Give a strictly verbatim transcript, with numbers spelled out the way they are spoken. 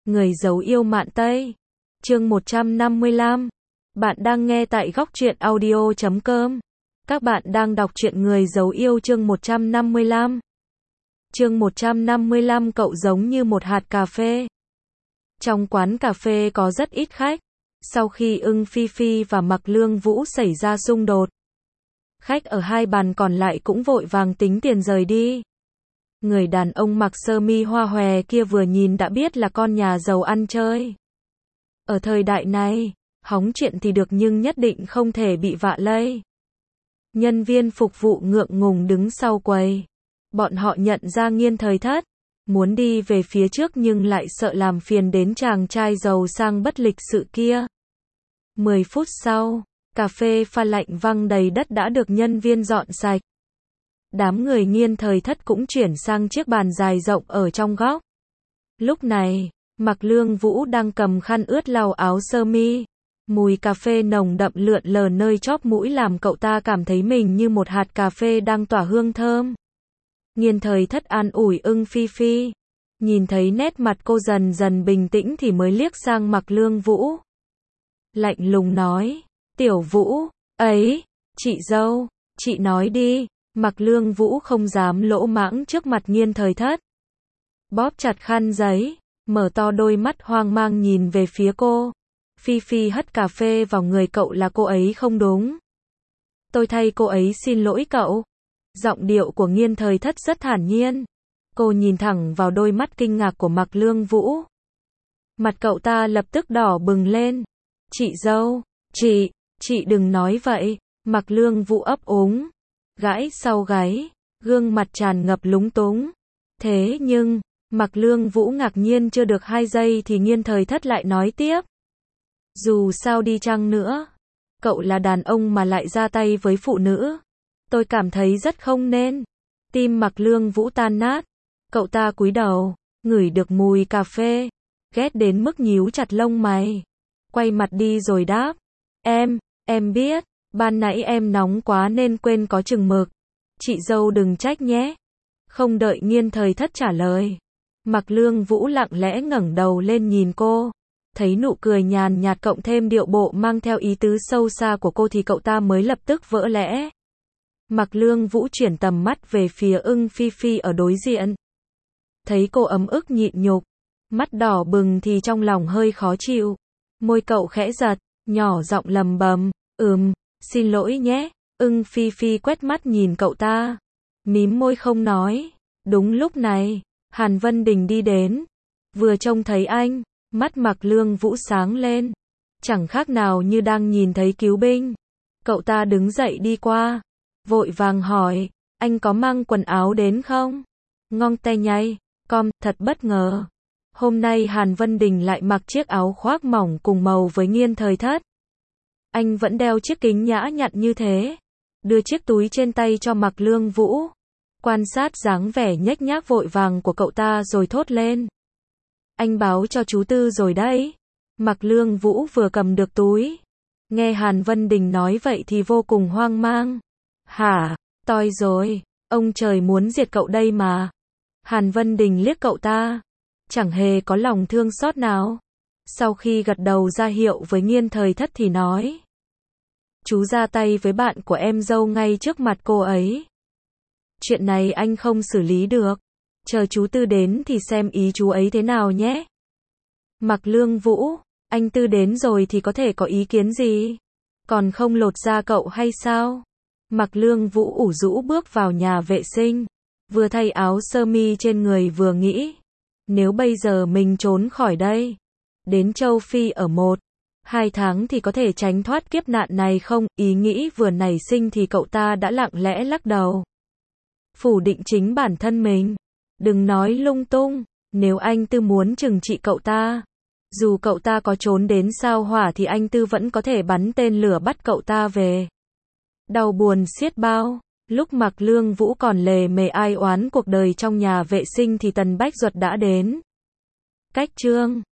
Người giấu yêu mạn Tây. Chương một trăm năm mươi lăm. Bạn đang nghe tại góc truyện audio chấm com. Các bạn đang đọc truyện Người giấu yêu chương một trăm năm mươi lăm. Chương một trăm năm mươi lăm cậu giống như một hạt cà phê. Trong quán cà phê có rất ít khách. Sau khi Ưng Phi Phi và Mạc Lương Vũ xảy ra xung đột, khách ở hai bàn còn lại cũng vội vàng tính tiền rời đi. Người đàn ông mặc sơ mi hoa hòe kia vừa nhìn đã biết là con nhà giàu ăn chơi. Ở thời đại này, hóng chuyện thì được nhưng nhất định không thể bị vạ lây. Nhân viên phục vụ ngượng ngùng đứng sau quầy. Bọn họ nhận ra Nghiên Thời Thất, muốn đi về phía trước nhưng lại sợ làm phiền đến chàng trai giàu sang bất lịch sự kia. Mười phút sau, cà phê pha lạnh văng đầy đất đã được nhân viên dọn sạch. Đám người Nghiên Thời Thất cũng chuyển sang chiếc bàn dài rộng ở trong góc. Lúc này, Mạc Lương Vũ đang cầm khăn ướt lau áo sơ mi. Mùi cà phê nồng đậm lượn lờ nơi chóp mũi làm cậu ta cảm thấy mình như một hạt cà phê đang tỏa hương thơm. Nghiên Thời Thất an ủi Ưng Phi Phi. Nhìn thấy nét mặt cô dần dần bình tĩnh thì mới liếc sang Mạc Lương Vũ. Lạnh lùng nói, Tiểu Vũ, ấy, chị dâu, chị nói đi. Mạc Lương Vũ không dám lỗ mãng trước mặt Nghiên Thời Thất. Bóp chặt khăn giấy, mở to đôi mắt hoang mang nhìn về phía cô. Phi Phi hất cà phê vào người cậu là cô ấy không đúng. Tôi thay cô ấy xin lỗi cậu. Giọng điệu của Nghiên Thời Thất rất thản nhiên. Cô nhìn thẳng vào đôi mắt kinh ngạc của Mạc Lương Vũ. Mặt cậu ta lập tức đỏ bừng lên. Chị dâu, chị, chị đừng nói vậy. Mạc Lương Vũ ấp úng, gãi sau gáy, gương mặt tràn ngập lúng túng. Thế nhưng, Mạc Lương Vũ ngạc nhiên chưa được hai giây thì Nghiên Thời Thất lại nói tiếp. Dù sao đi chăng nữa, cậu là đàn ông mà lại ra tay với phụ nữ. Tôi cảm thấy rất không nên. Tim Mạc Lương Vũ tan nát. Cậu ta cúi đầu, ngửi được mùi cà phê, ghét đến mức nhíu chặt lông mày. Quay mặt đi rồi đáp. Em, em biết, ban nãy em nóng quá nên quên có chừng mực. Chị dâu đừng trách nhé. Không đợi Nghiên Thời Thất trả lời, Mạc Lương Vũ lặng lẽ ngẩng đầu lên nhìn cô. Thấy nụ cười nhàn nhạt cộng thêm điệu bộ mang theo ý tứ sâu xa của cô thì cậu ta mới lập tức vỡ lẽ. Mạc Lương Vũ chuyển tầm mắt về phía Ưng Phi Phi ở đối diện. Thấy cô ấm ức nhịn nhục, mắt đỏ bừng thì trong lòng hơi khó chịu. Môi cậu khẽ giật, nhỏ giọng lầm bầm, ừm, xin lỗi nhé. Ưng Phi Phi quét mắt nhìn cậu ta, mím môi không nói. Đúng lúc này, Hàn Vân Đình đi đến. Vừa trông thấy anh, mắt Mạc Lương Vũ sáng lên. Chẳng khác nào như đang nhìn thấy cứu binh. Cậu ta đứng dậy đi qua, vội vàng hỏi, anh có mang quần áo đến không? Ngong tay nhay, com, thật bất ngờ. Hôm nay Hàn Vân Đình lại mặc chiếc áo khoác mỏng cùng màu với Nghiên Thời Thất. Anh vẫn đeo chiếc kính nhã nhặn như thế. Đưa chiếc túi trên tay cho Mạc Lương Vũ. Quan sát dáng vẻ nhếch nhác vội vàng của cậu ta rồi thốt lên. Anh báo cho chú Tư rồi đấy. Mạc Lương Vũ vừa cầm được túi. Nghe Hàn Vân Đình nói vậy thì vô cùng hoang mang. Hả, toi rồi, ông trời muốn diệt cậu đây mà. Hàn Vân Đình liếc cậu ta, chẳng hề có lòng thương xót nào. Sau khi gật đầu ra hiệu với Nghiên Thời Thất thì nói. Chú ra tay với bạn của em dâu ngay trước mặt cô ấy. Chuyện này anh không xử lý được. Chờ chú Tư đến thì xem ý chú ấy thế nào nhé. Mạc Lương Vũ, anh Tư đến rồi thì có thể có ý kiến gì? Còn không lột da cậu hay sao? Mạc Lương Vũ ủ rũ bước vào nhà vệ sinh. Vừa thay áo sơ mi trên người vừa nghĩ. Nếu bây giờ mình trốn khỏi đây, đến châu Phi ở một, hai tháng thì có thể tránh thoát kiếp nạn này không? Ý nghĩ vừa nảy sinh thì cậu ta đã lặng lẽ lắc đầu. Phủ định chính bản thân mình. Đừng nói lung tung. Nếu anh Tư muốn trừng trị cậu ta, dù cậu ta có trốn đến sao hỏa thì anh Tư vẫn có thể bắn tên lửa bắt cậu ta về. Đau buồn xiết bao. Lúc Mạc Lương Vũ còn lề mề ai oán cuộc đời trong nhà vệ sinh thì Tần Bách Duật đã đến. Cách chương